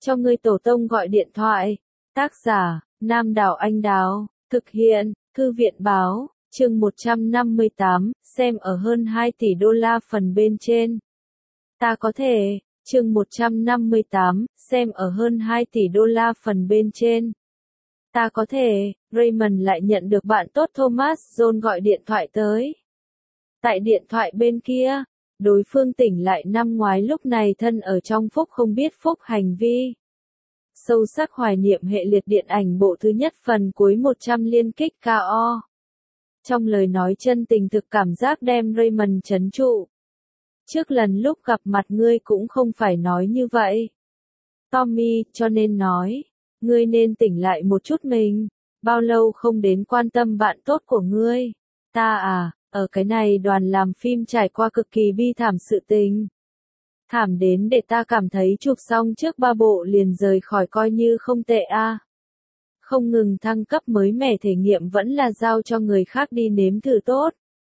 cho ngươi tổ tông gọi điện thoại. Tác giả, Nam Đảo Anh Đào, thực hiện, Thư viện Báo, chương 158, xem ở hơn 2 tỷ đô la phần bên trên. Ta có thể, chương 158, xem ở hơn 2 tỷ đô la phần bên trên. Ta có thể, Raymond lại nhận được bạn tốt Thomas John gọi điện thoại tới. Tại điện thoại bên kia, đối phương tỉnh lại năm ngoái lúc này thân ở trong phúc không biết phúc hành vi. Sâu sắc hoài niệm hệ liệt điện ảnh bộ thứ nhất phần cuối 100 liên kích KO. Trong lời nói chân tình thực cảm giác đem Raymond trấn trụ. Trước lần lúc gặp mặt ngươi cũng không phải nói như vậy. Tommy, cho nên nói, ngươi nên tỉnh lại một chút mình. Bao lâu không đến quan tâm bạn tốt của ngươi. Ta à, ở cái này đoàn làm phim trải qua cực kỳ bi thảm sự tình. Thảm đến để ta cảm thấy chụp xong trước 3 bộ liền rời khỏi coi như không tệ a. Không ngừng thăng cấp mới mẻ thể nghiệm vẫn là giao cho người khác đi nếm thử tốt.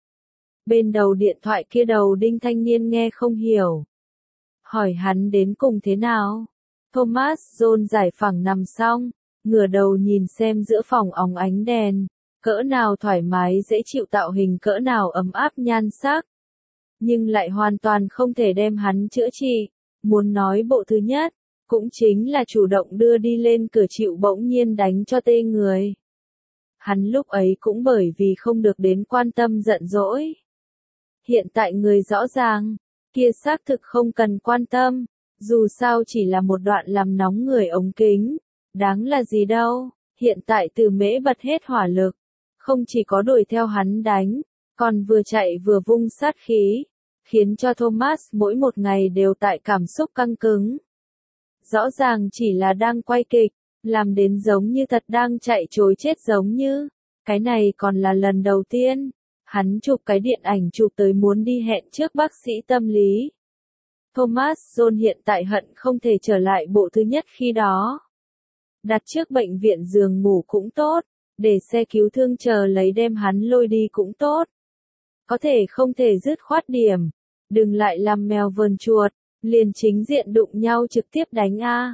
Bên đầu điện thoại kia đầu đinh thanh niên nghe không hiểu. Hỏi hắn đến cùng thế nào? Thomas John giải phẳng nằm xong, ngửa đầu nhìn xem giữa phòng óng ánh đèn, cỡ nào thoải mái dễ chịu tạo hình cỡ nào ấm áp nhan sắc. Nhưng lại hoàn toàn không thể đem hắn chữa trị, muốn nói bộ thứ nhất, cũng chính là chủ động đưa đi lên cửa chịu bỗng nhiên đánh cho tê người. Hắn lúc ấy cũng bởi vì không được đến quan tâm giận dỗi. Hiện tại người rõ ràng, kia xác thực không cần quan tâm, dù sao chỉ là một đoạn làm nóng người ống kính, đáng là gì đâu, hiện tại Từ Mễ bật hết hỏa lực, không chỉ có đuổi theo hắn đánh, còn vừa chạy vừa vung sát khí, khiến cho Thomas mỗi một ngày đều tại cảm xúc căng cứng. Rõ ràng chỉ là đang quay kịch, làm đến giống như thật đang chạy trối chết giống như, cái này còn là lần đầu tiên. Hắn chụp cái điện ảnh chụp tới muốn đi hẹn trước bác sĩ tâm lý. Thomas John hiện tại hận không thể trở lại bộ thứ nhất khi đó. Đặt trước bệnh viện giường ngủ cũng tốt, để xe cứu thương chờ lấy đem hắn lôi đi cũng tốt. Có thể không thể dứt khoát điểm, đừng lại làm mèo vờn chuột, liền chính diện đụng nhau trực tiếp đánh a.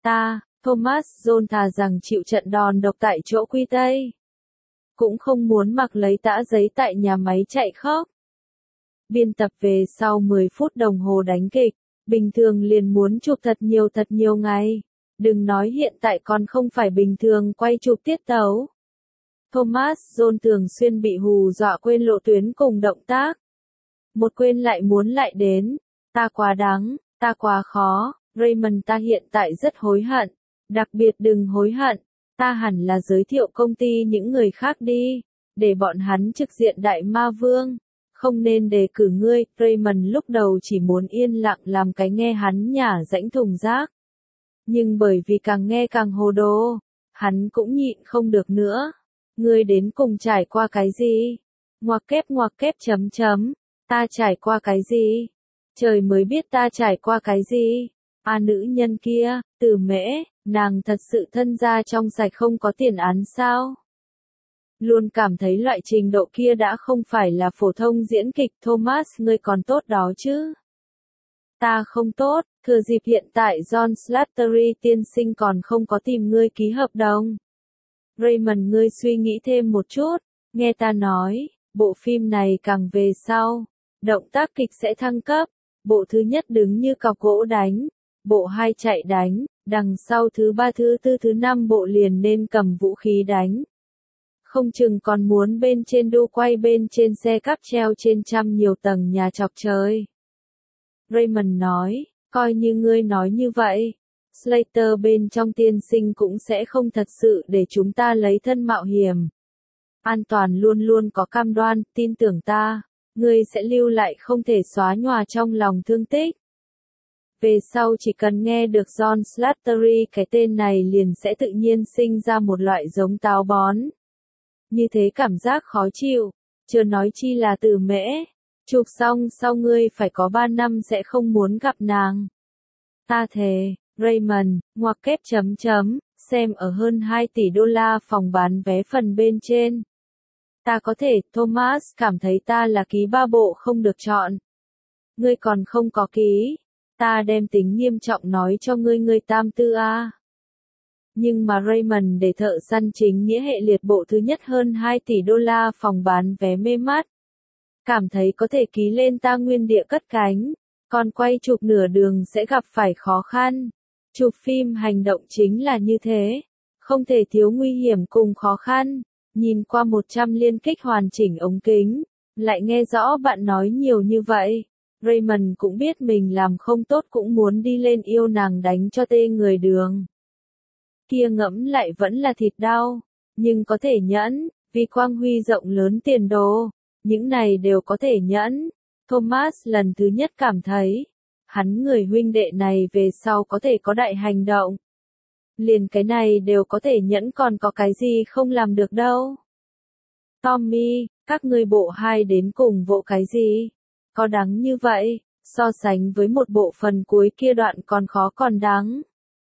Thomas John thà rằng chịu trận đòn độc tại chỗ Quy Tây. Cũng không muốn mặc lấy tã giấy tại nhà máy chạy khóc. Biên tập về sau 10 phút đồng hồ đánh kịch, bình thường liền muốn chụp thật nhiều ngày. Đừng nói hiện tại còn không phải bình thường quay chụp tiết tấu. Thomas John thường xuyên bị hù dọa quên lộ tuyến cùng động tác. Một quên lại muốn lại đến. Ta quá đáng, ta quá khó, Raymond ta hiện tại rất hối hận. Đặc biệt đừng hối hận. Ta hẳn là giới thiệu công ty những người khác đi, để bọn hắn trực diện đại ma vương. Không nên đề cử ngươi, Raymond lúc đầu chỉ muốn yên lặng làm cái nghe hắn nhả rãnh thùng rác. Nhưng bởi vì càng nghe càng hồ đồ, hắn cũng nhịn không được nữa. Ngươi đến cùng trải qua cái gì? Ngoặc kép chấm chấm. Ta trải qua cái gì? Trời mới biết ta trải qua cái gì? Nữ nhân kia, Từ Mễ, nàng thật sự thân gia trong sạch không có tiền án sao? Luôn cảm thấy loại trình độ kia đã không phải là phổ thông diễn kịch. Thomas, ngươi còn tốt đó chứ? Ta không tốt, thừa dịp hiện tại John Slattery tiên sinh còn không có tìm ngươi ký hợp đồng. Raymond, ngươi suy nghĩ thêm một chút, nghe ta nói, bộ phim này càng về sau, động tác kịch sẽ thăng cấp, bộ thứ nhất đứng như cọc gỗ đánh, bộ 2 chạy đánh, đằng sau thứ 3 thứ 4 thứ 5 bộ liền nên cầm vũ khí đánh. Không chừng còn muốn bên trên đu quay bên trên xe cáp treo trên trăm nhiều tầng nhà chọc trời. Raymond nói, coi như ngươi nói như vậy, Slater bên trong tiên sinh cũng sẽ không thật sự để chúng ta lấy thân mạo hiểm. An toàn luôn luôn có cam đoan, tin tưởng ta, ngươi sẽ lưu lại không thể xóa nhòa trong lòng thương tích. Về sau chỉ cần nghe được John Slattery cái tên này liền sẽ tự nhiên sinh ra một loại giống táo bón. Như thế cảm giác khó chịu, chưa nói chi là Từ Mễ. Chụp xong sau ngươi phải có 3 năm sẽ không muốn gặp nàng. Ta thề, Raymond, ngoặc kép chấm chấm, xem ở hơn 2 tỷ đô la phòng bán vé phần bên trên. Ta có thể, Thomas cảm thấy ta là ký 3 bộ không được chọn. Ngươi còn không có ký. Ta đem tính nghiêm trọng nói cho ngươi tam tư a. Nhưng mà Raymond để thợ săn chính nghĩa hệ liệt bộ thứ nhất hơn 2 tỷ đô la phòng bán vé mê mắt. Cảm thấy có thể ký lên ta nguyên địa cất cánh, còn quay chụp nửa đường sẽ gặp phải khó khăn. Chụp phim hành động chính là như thế, không thể thiếu nguy hiểm cùng khó khăn. Nhìn qua 100 liên kích hoàn chỉnh ống kính, lại nghe rõ bạn nói nhiều như vậy. Raymond cũng biết mình làm không tốt cũng muốn đi lên yêu nàng đánh cho tê người đường. Kia ngẫm lại vẫn là thịt đau, nhưng có thể nhẫn, vì quang huy rộng lớn tiền đồ, những này đều có thể nhẫn. Thomas lần thứ nhất cảm thấy, hắn người huynh đệ này về sau có thể có đại hành động. Liền cái này đều có thể nhẫn còn có cái gì không làm được đâu. Tommy, các ngươi bộ 2 đến cùng vỗ cái gì? Có đáng như vậy, so sánh với một bộ phần cuối kia đoạn còn khó còn đáng.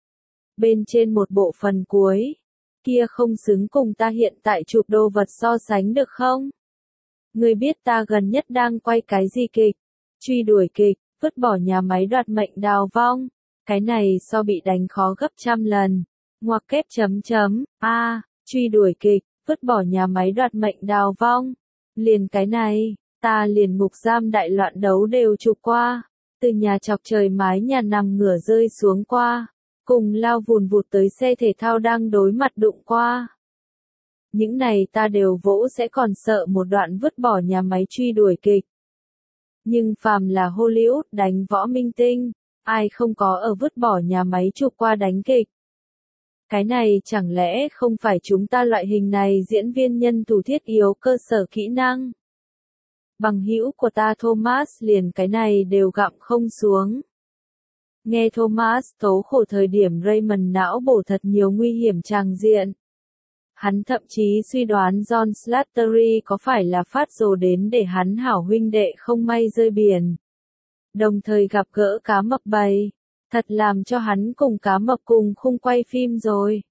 Bên trên một bộ phần cuối, kia không xứng cùng ta hiện tại chụp đồ vật so sánh được không? Ngươi biết ta gần nhất đang quay cái gì kịch? Truy đuổi kịch, vứt bỏ nhà máy đoạt mệnh đào vong. Cái này so bị đánh khó gấp trăm lần. Ngoặc kép chấm chấm, truy đuổi kịch, vứt bỏ nhà máy đoạt mệnh đào vong. Liền cái này, ta liền ngục giam đại loạn đấu đều chụp qua. Từ nhà chọc trời mái nhà nằm ngửa rơi xuống qua. Cùng lao vùn vụt tới xe thể thao đang đối mặt đụng qua. Những này ta đều vỗ sẽ còn sợ một đoạn vứt bỏ nhà máy truy đuổi kịch. Nhưng phàm là Hollywood đánh võ minh tinh, ai không có ở vứt bỏ nhà máy chụp qua đánh kịch. Cái này chẳng lẽ không phải chúng ta loại hình này diễn viên nhân thủ thiết yếu cơ sở kỹ năng. Bằng hữu của ta Thomas liền cái này đều gặm không xuống. Nghe Thomas tố khổ thời điểm Raymond não bổ thật nhiều nguy hiểm tràng diện. Hắn thậm chí suy đoán John Slattery có phải là phát rồ đến để hắn hảo huynh đệ không may rơi biển. Đồng thời gặp gỡ cá mập bầy, thật làm cho hắn cùng cá mập cùng khung quay phim rồi.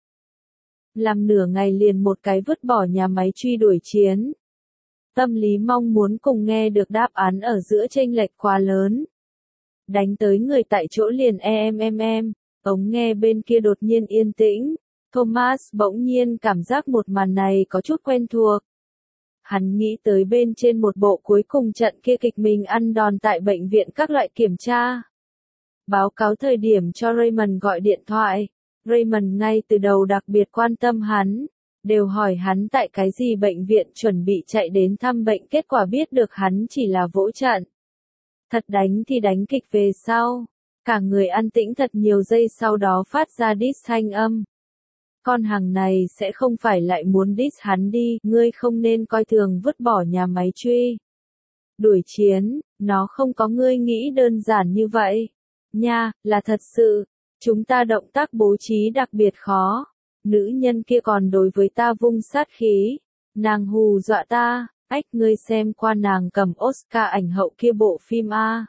Làm nửa ngày liền một cái vứt bỏ nhà máy truy đuổi chiến. Tâm lý mong muốn cùng nghe được đáp án ở giữa chênh lệch quá lớn. Đánh tới người tại chỗ liền ống nghe bên kia đột nhiên yên tĩnh. Thomas bỗng nhiên cảm giác một màn này có chút quen thuộc. Hắn nghĩ tới bên trên một bộ cuối cùng trận kia kịch mình ăn đòn tại bệnh viện các loại kiểm tra. Báo cáo thời điểm cho Raymond gọi điện thoại. Raymond ngay từ đầu đặc biệt quan tâm hắn. Đều hỏi hắn tại cái gì bệnh viện chuẩn bị chạy đến thăm bệnh kết quả biết được hắn chỉ là vỗ trận. Thật đánh thì đánh kịch về sau. Cả người an tĩnh thật nhiều giây sau đó phát ra diss thanh âm. Con hàng này sẽ không phải lại muốn diss hắn đi, ngươi không nên coi thường vứt bỏ nhà máy truy đuổi chiến, nó không có ngươi nghĩ đơn giản như vậy. Nha, là thật sự, chúng ta động tác bố trí đặc biệt khó. Nữ nhân kia còn đối với ta vung sát khí, nàng hù dọa ta, ngươi xem qua nàng cầm Oscar ảnh hậu kia bộ phim a.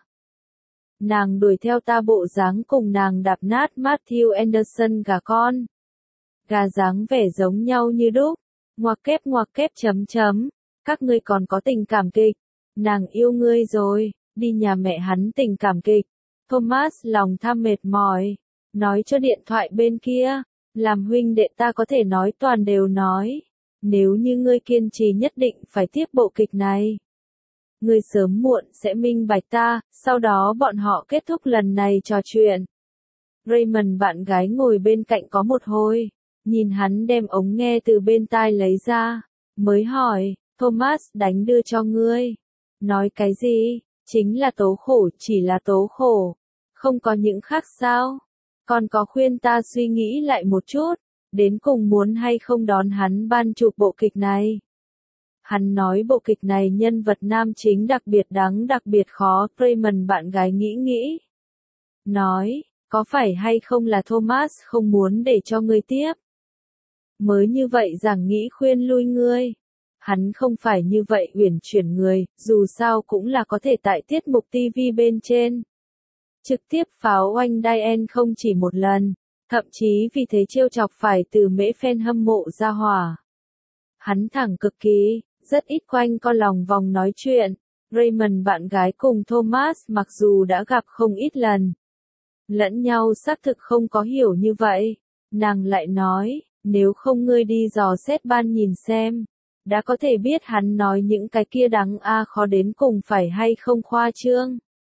Nàng đuổi theo ta bộ dáng cùng nàng đạp nát Matthew Anderson gà con. Gà dáng vẻ giống nhau như đúc, ngoặc kép chấm chấm, các ngươi còn có tình cảm kịch, nàng yêu ngươi rồi, đi nhà mẹ hắn tình cảm kịch. Thomas lòng tham mệt mỏi, nói cho điện thoại bên kia, làm huynh đệ ta có thể nói toàn đều nói, nếu như ngươi kiên trì nhất định phải tiếp bộ kịch này. Ngươi sớm muộn sẽ minh bạch ta, sau đó bọn họ kết thúc lần này trò chuyện. Raymond bạn gái ngồi bên cạnh có một hồi. Nhìn hắn đem ống nghe từ bên tai lấy ra, mới hỏi, Thomas đánh đưa cho ngươi. Nói cái gì? Chính là tố khổ, chỉ là tố khổ. Không có những khác sao? Còn có khuyên ta suy nghĩ lại một chút, đến cùng muốn hay không đón hắn ban chụp bộ kịch này. Hắn nói bộ kịch này nhân vật nam chính đặc biệt đáng đặc biệt khó, Raymond bạn gái nghĩ. Nói, có phải hay không là Thomas không muốn để cho ngươi tiếp? Mới như vậy giảng nghĩ khuyên lui ngươi. Hắn không phải như vậy uyển chuyển người, dù sao cũng là có thể tại tiết mục TV bên trên. Trực tiếp pháo oanh Diane không chỉ một lần, thậm chí vì thế trêu chọc phải từ mễ fan hâm mộ ra hỏa. Hắn thẳng cực kỳ, rất ít quanh co lòng vòng nói chuyện. Raymond bạn gái cùng Thomas mặc dù đã gặp không ít lần, Lẫn nhau xác thực không có hiểu như vậy. Nàng lại nói, nếu không ngươi đi dò xét ban nhìn xem. Đã có thể biết hắn nói những cái kia đáng khó đến cùng phải hay không khoa trương.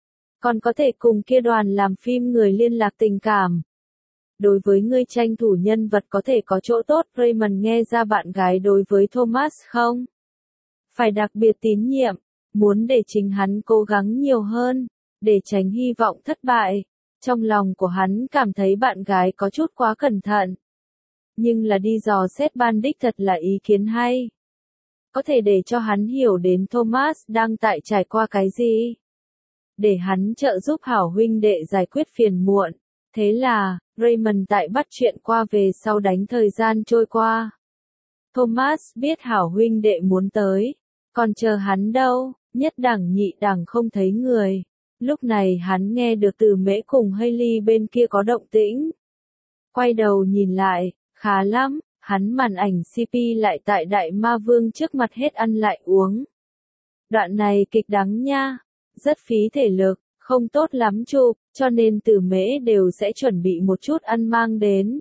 Còn có thể cùng kia đoàn làm phim người liên lạc tình cảm. Đối với ngươi tranh thủ nhân vật có thể có chỗ tốt, Raymond nghe ra bạn gái đối với Thomas không? Phải đặc biệt tín nhiệm, muốn để chính hắn cố gắng nhiều hơn, để tránh hy vọng thất bại. Trong lòng của hắn cảm thấy bạn gái có chút quá cẩn thận. Nhưng là đi dò xét ban đích thật là ý kiến hay. Có thể để cho hắn hiểu đến Thomas đang tại trải qua cái gì. Để hắn trợ giúp hảo huynh đệ giải quyết phiền muộn. Thế là, Raymond tại bắt chuyện qua về sau đánh thời gian trôi qua. Thomas biết hảo huynh đệ muốn tới. Còn chờ hắn đâu, nhất đẳng nhị đẳng không thấy người. Lúc này hắn nghe được từ Mễ cùng Hailey bên kia có động tĩnh. Quay đầu nhìn lại, khá lắm, hắn màn ảnh CP lại tại Đại Ma Vương trước mặt hết ăn lại uống. Đoạn này kịch đắng nha, rất phí thể lực, không tốt lắm chụp, cho nên từ Mễ đều sẽ chuẩn bị một chút ăn mang đến.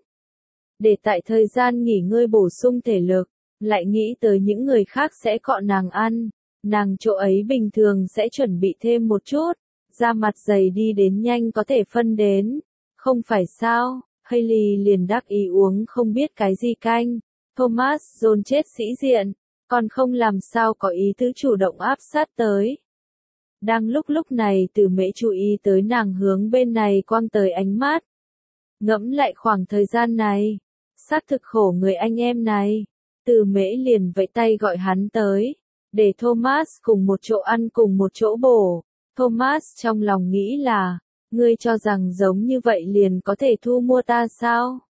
Để tại thời gian nghỉ ngơi bổ sung thể lực, lại nghĩ tới những người khác sẽ cọ nàng ăn. Nàng chỗ ấy bình thường sẽ chuẩn bị thêm một chút, da mặt dày đi đến nhanh có thể phân đến. Không phải sao, Hailey liền đắc ý uống không biết cái gì canh. Thomas dồn chết sĩ diện, còn không làm sao có ý tứ chủ động áp sát tới. Đang lúc này từ Mễ chú ý tới nàng hướng bên này quăng tới ánh mắt. Ngẫm lại khoảng thời gian này, xác thực khổ người anh em này. Từ Mễ liền vẫy tay gọi hắn tới, để Thomas cùng một chỗ ăn cùng một chỗ bổ. Thomas trong lòng nghĩ là, ngươi cho rằng giống như vậy liền có thể thu mua ta sao?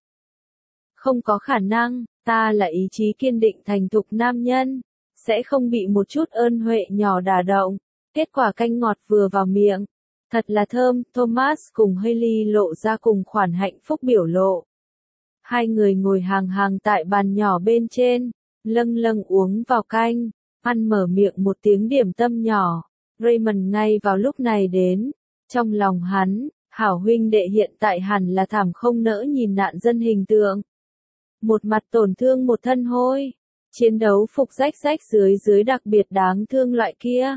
Không có khả năng, ta là ý chí kiên định thành thục nam nhân, sẽ không bị một chút ơn huệ nhỏ đả động. Kết quả canh ngọt vừa vào miệng, thật là thơm. Thomas cùng Hailey lộ ra cùng khoản hạnh phúc biểu lộ. Hai người ngồi hàng hàng tại bàn nhỏ bên trên, lâng lâng uống vào canh, ăn mở miệng một tiếng điểm tâm nhỏ. Raymond ngay vào lúc này đến, trong lòng hắn, hảo huynh đệ hiện tại hẳn là thảm không nỡ nhìn nạn dân hình tượng. Một mặt tổn thương một thân hôi, chiến đấu phục rách rách dưới đặc biệt đáng thương loại kia.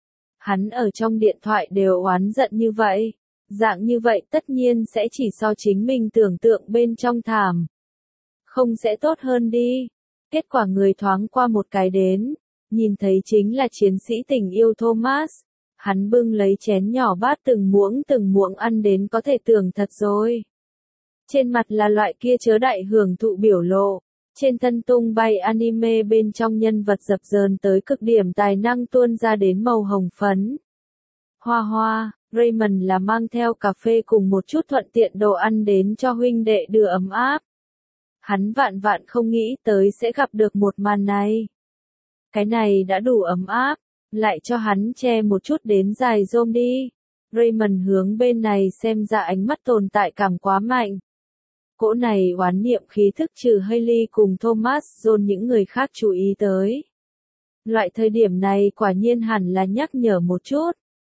Hắn ở trong điện thoại đều oán giận như vậy, dạng như vậy tất nhiên sẽ chỉ so chính mình tưởng tượng bên trong thảm. Không sẽ tốt hơn đi. Kết quả người thoáng qua một cái đến, nhìn thấy chính là chiến sĩ tình yêu Thomas. Hắn bưng lấy chén nhỏ bát từng muỗng ăn đến có thể tưởng thật rồi. Trên mặt là loại kia chứa đại hưởng thụ biểu lộ. Trên thân tung bay anime bên trong nhân vật dập dờn tới cực điểm tài năng tuôn ra đến màu hồng phấn. Hoa, Raymond là mang theo cà phê cùng một chút thuận tiện đồ ăn đến cho huynh đệ đưa ấm áp. Hắn vạn không nghĩ tới sẽ gặp được một màn này. Cái này đã đủ ấm áp, lại cho hắn che một chút đến dài rôm đi. Raymond hướng bên này xem ra ánh mắt tồn tại cảm quá mạnh. Cỗ này oán niệm khí thức trừ Hailey cùng Thomas dồn những người khác chú ý tới. Loại thời điểm này quả nhiên hẳn là nhắc nhở một chút.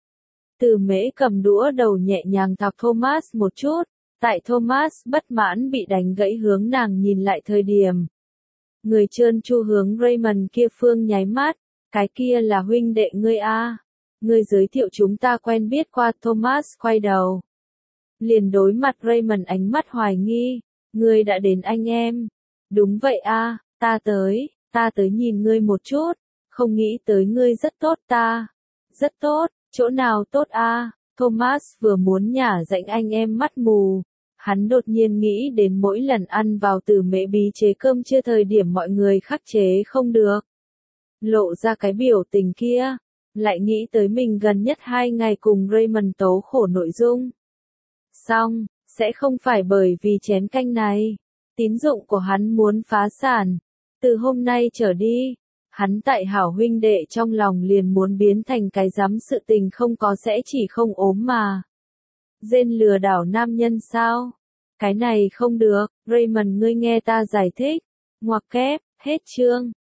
Từ Mễ cầm đũa đầu nhẹ nhàng thọc Thomas một chút, tại Thomas bất mãn bị đánh gãy hướng nàng nhìn lại thời điểm. Người trơn tru hướng Raymond kia phương nháy mắt, cái kia là huynh đệ ngươi a, ngươi giới thiệu chúng ta quen biết qua. Thomas quay đầu. Liền đối mặt Raymond ánh mắt hoài nghi, ngươi đã đến anh em. Đúng vậy a, ta tới nhìn ngươi một chút, không nghĩ tới ngươi rất tốt ta. Rất tốt, chỗ nào tốt a? Thomas vừa muốn nhả rãnh anh em mắt mù. Hắn đột nhiên nghĩ đến mỗi lần ăn vào từ Mễ bí chế cơm trưa thời điểm mọi người khắc chế không được. Lộ ra cái biểu tình kia, lại nghĩ tới mình gần nhất 2 ngày cùng Raymond tố khổ nội dung. Xong, sẽ không phải bởi vì chén canh này, tín dụng của hắn muốn phá sản. Từ hôm nay trở đi, hắn tại hảo huynh đệ trong lòng liền muốn biến thành cái dám sự tình không có sẽ chỉ không ốm mà. Dên lừa đảo nam nhân sao? Cái này không được, Raymond ngươi nghe ta giải thích. Ngoặc kép, hết chương.